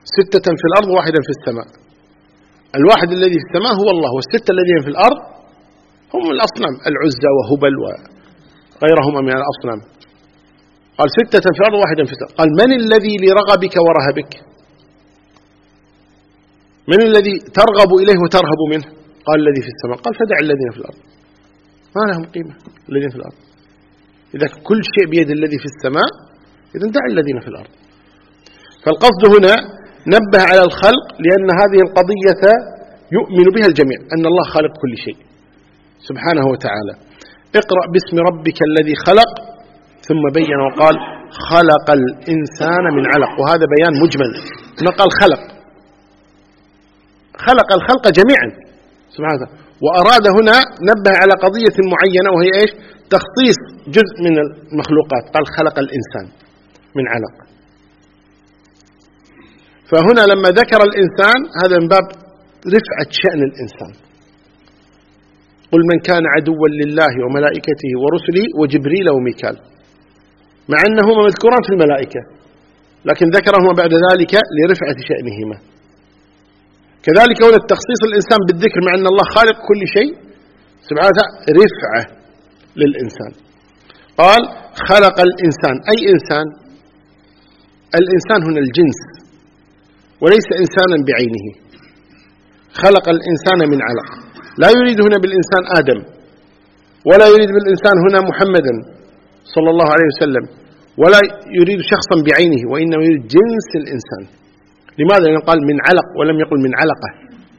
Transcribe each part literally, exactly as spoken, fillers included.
ستة في الأرض واحدا في السماء. الواحد الذي في السماء هو الله، والستة الذين في الأرض هم الأصنام، العزى وهبل وغيرهما من الأصنام. قال ستة في الأرض واحدا في السماء. قال من الذي لرغبك ورهبك؟ من الذي ترغب إليه وترهب منه؟ قال الذي في السماء. قال فدع الذين في الأرض، ما لهم قيمة الذين في الأرض. إذا كل شيء بيد الذي في السماء إذن دع الذين في الأرض. فالقصد هنا نبه على الخلق، لأن هذه القضية يؤمن بها الجميع، أن الله خالق كل شيء سبحانه وتعالى. اقرأ باسم ربك الذي خلق، ثم بين وقال خلق الإنسان من علق، وهذا بيان مجمل. ما قال خلق، خلق الخلق جميعا سبحانه وتعالى، وأراد هنا نبه على قضية معينة، وهي إيش؟ تخصيص جزء من المخلوقات. قال خلق الإنسان من علق. فهنا لما ذكر الإنسان هذا من باب رفعة شأن الإنسان. قل من كان عدوا لله وملائكته ورسله وجبريل وميكال، مع أنهما مذكوران في الملائكة لكن ذكرهما بعد ذلك لرفعة شأنهما. كذلك هنا التخصيص الإنسان بالذكر مع أن الله خالق كل شيء سبحانه وتعالى رفعة للإنسان. قال خلق الإنسان، أي إنسان؟ الإنسان هنا الجنس وليس إنسانا بعينه. خلق الإنسان من علق، لا يريد هنا بالإنسان آدم، ولا يريد بالإنسان هنا محمدا صلى الله عليه وسلم، ولا يريد شخصا بعينه، وإنما يريد جنس الإنسان. لماذا؟ لأنه قال من علق ولم يقل من علقة.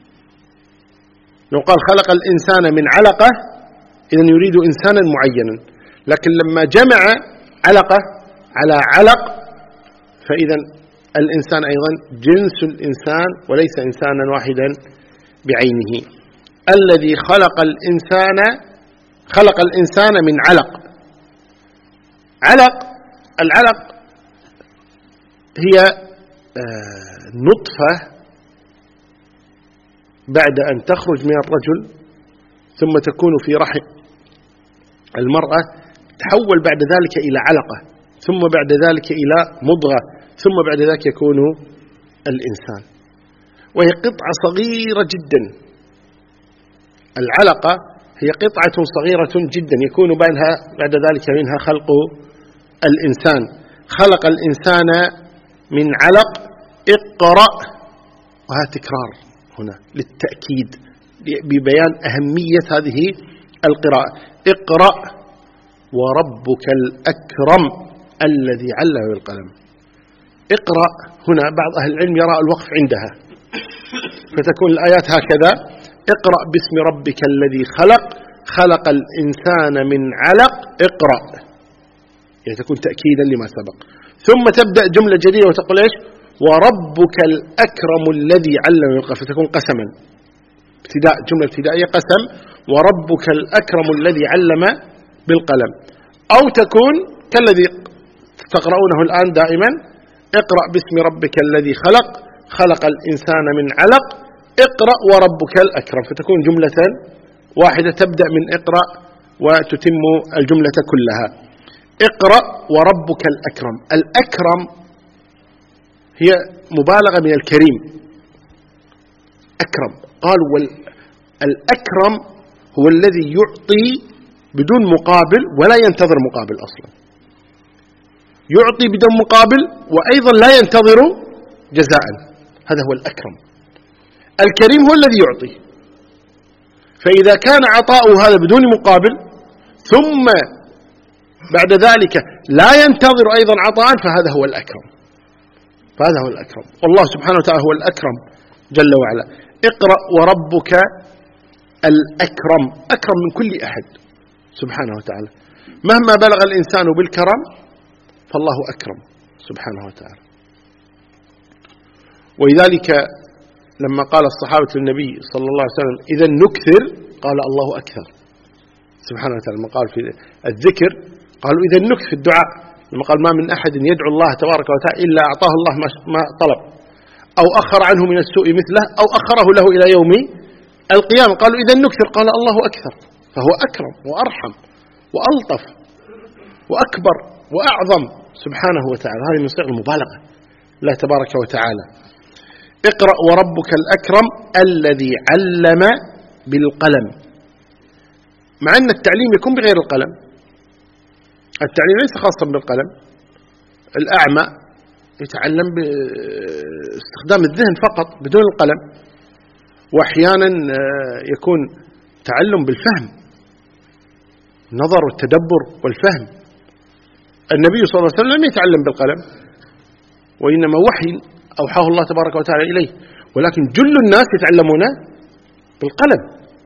لو قال خلق الإنسان من علقة إذن يريد إنسانا معينا، لكن لما جمع علقة على علق فإذن الإنسان أيضا جنس الإنسان وليس إنسانا واحدا بعينه. الذي خلق الإنسان خلق الإنسان من علق. علق، العلق هي نطفة بعد أن تخرج من الرجل ثم تكون في رحم المرأة، تحول بعد ذلك إلى علقة، ثم بعد ذلك إلى مضغة، ثم بعد ذلك يكون الإنسان. وهي قطعة صغيرة جدا. العلقة هي قطعة صغيرة جدا يكون بينها بعد ذلك منها خلق الإنسان. خلق الإنسان من علق. اقرأ، وهذا تكرار هنا للتأكيد ببيان أهمية هذه القراءة. اقرأ وربك الأكرم الذي علم بالقلم. اقرأ هنا بعض أهل العلم يرى الوقف عندها، فتكون الآيات هكذا: اقرأ باسم ربك الذي خلق خلق الإنسان من علق اقرأ، يعني تكون تأكيدا لما سبق. ثم تبدأ جملة جديدة وتقول إيش؟ وربك الأكرم الذي علم بالقلم، فتكون قسما، ابتداء جملة ابتدائية قسم، وربك الأكرم الذي علم بالقلم. أو تكون كالذي تقرؤونه الآن دائما: اقرأ باسم ربك الذي خلق خلق الإنسان من علق اقرأ وربك الأكرم، فتكون جملة واحدة تبدأ من اقرأ وتتم الجملة كلها. اقرأ وربك الأكرم. الأكرم هي مبالغة من الكريم. أكرم قال والأكرم هو الذي يعطي بدون مقابل ولا ينتظر مقابل أصلا، يعطي بدون مقابل وأيضا لا ينتظر جزاء، هذا هو الأكرم. الكريم هو الذي يعطي، فإذا كان عطاؤه هذا بدون مقابل ثم بعد ذلك لا ينتظر أيضا عطاء فهذا هو الأكرم، فهذا هو الأكرم. والله سبحانه وتعالى هو الأكرم جل وعلا. اقرأ وربك الأكرم، أكرم من كل أحد سبحانه وتعالى. مهما بلغ الإنسان بالكرم فالله أكرم سبحانه وتعالى. ولذلك لما قال الصحابة للنبي صلى الله عليه وسلم إذا نكثر، قال الله أكثر سبحانه وتعالى. لما قال في الذكر قالوا إذا نكثر الدعاء، لما قال ما من أحد يدعو الله تبارك وتعالى إلا أعطاه الله ما طلب أو أخر عنه من السوء مثله أو أخره له إلى يوم القيامة. قالوا إذا نكثر، قال الله أكثر، فهو أكرم وأرحم وألطف وأكبر وأعظم سبحانه وتعالى. هذه من صيغ المبالغة لا تبارك وتعالى. اقرأ وربك الأكرم الذي علم بالقلم، مع أن التعليم يكون بغير القلم. التعليم ليس خاصا بالقلم. الأعمى يتعلم باستخدام الذهن فقط بدون القلم، وأحيانا يكون تعلم بالفهم، النظر والتدبر والفهم. النبي صلى الله عليه وسلم لم يتعلم بالقلم، وإنما وحي أوحاه الله تبارك وتعالى إليه، ولكن جل الناس يتعلمون بالقلم.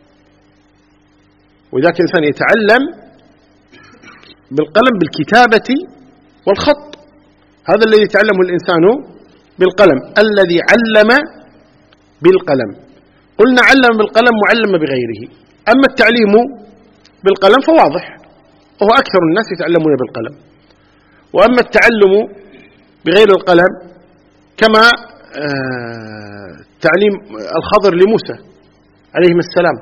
وذاك الإنسان يتعلم بالقلم بالكتابة والخط، هذا الذي يتعلمه الإنسان بالقلم، الذي علم بالقلم. قلنا علم بالقلم وعلم بغيره. أما التعليم بالقلم فواضح، وهو أكثر الناس يتعلمون بالقلم. وأما التعلم بغير القلم كما تعليم الخضر لموسى عليه السلام،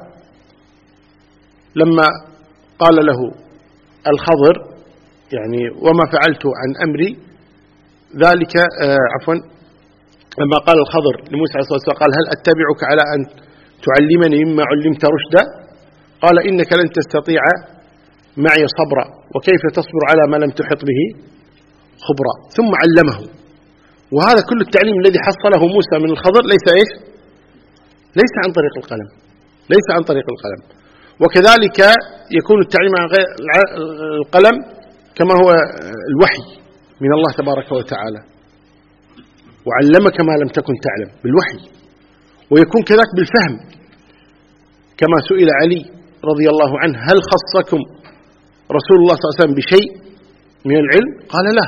لما قال له الخضر يعني وما فعلت عن أمري ذلك، عفوا لما قال الخضر لموسى عليه الصلاة والسلام قال هل أتبعك على أن تعلمني مما علمت رشدا؟ قال إنك لن تستطيع معي صبرا، وكيف تصبر على ما لم تحط به خبرا. ثم علمه. وهذا كل التعليم الذي حصله موسى من الخضر ليس إيش؟ ليس عن طريق القلم، ليس عن طريق القلم. وكذلك يكون التعليم عن غير القلم كما هو الوحي من الله تبارك وتعالى، وعلمك ما لم تكن تعلم بالوحي. ويكون كذلك بالفهم، كما سئل علي رضي الله عنه هل خصكم رسول الله صلى الله عليه وسلم بشيء من العلم؟ قال لا،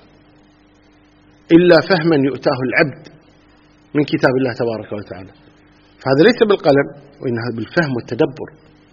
إلا فهما يؤتاه العبد من كتاب الله تبارك وتعالى. فهذا ليس بالقلم، وإنها بالفهم والتدبر.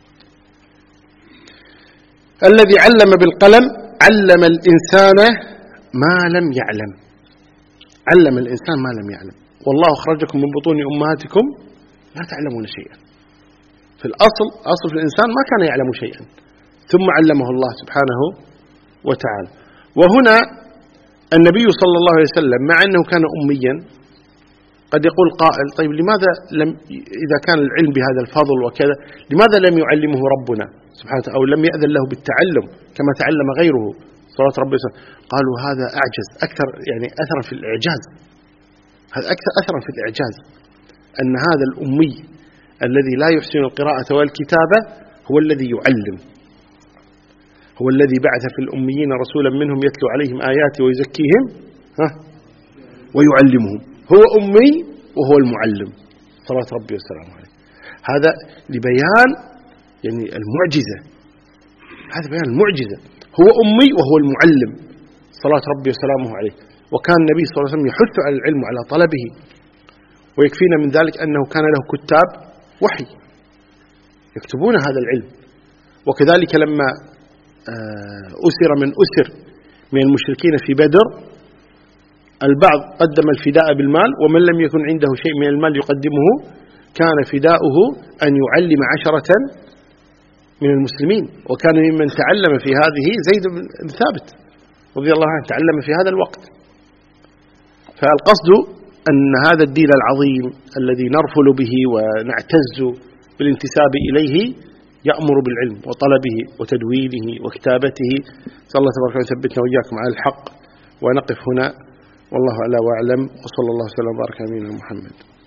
الذي علم بالقلم علم الإنسان ما لم يعلم، علم الإنسان ما لم يعلم. والله أخرجكم من بطون أمهاتكم لا تعلمون شيئا. في الأصل أصل في الإنسان ما كان يعلم شيئا، ثم علمه الله سبحانه وتعالى. وهنا النبي صلى الله عليه وسلم مع أنه كان أميا، قد يقول قائل طيب لماذا لم، إذا كان العلم بهذا الفضل وكذا، لماذا لم يعلمه ربنا سبحانه أو لم يأذن له بالتعلم كما تعلم غيره صلوات ربي وسلامه؟ قالوا هذا أعجز أكثر، يعني أثرا في الإعجاز، هذا أكثر أثرا في الإعجاز، أن هذا الأمي الذي لا يحسن القراءة والكتابة هو الذي يعلم، هو الذي بعث في الأميين رسولا منهم يتلو عليهم آياته ويزكيهم ها ويعلمهم. هو أمي وهو المعلم صلوات ربي وسلامه عليه. هذا لبيان يعني المعجزة، هذا بيان المعجزة. هو أمي وهو المعلم صلوات ربي وسلامه عليه. وكان النبي صلى الله عليه وسلم يحث على العلم وعلى طلبه. ويكفينا من ذلك أنه كان له كتاب وحي يكتبون هذا العلم. وكذلك لما أسر من أسر من المشركين في بدر، البعض قدم الفداء بالمال، ومن لم يكن عنده شيء من المال يقدمه، كان فداؤه أن يعلم عشرة من المسلمين. وكان ممن تعلم في هذه زيد بن ثابت رضي الله عنه، تعلم في هذا الوقت. فالقصد أن هذا الدين العظيم الذي نرفل به ونعتز بالانتساب إليه يأمر بالعلم وطلبه وتدوينه وكتابته. صلى الله تبارك وتعالى يثبتنا وإياكم على الحق. ونقف هنا، والله أعلى وأعلم، وصلى الله وسلم وبارك على نبينا محمد.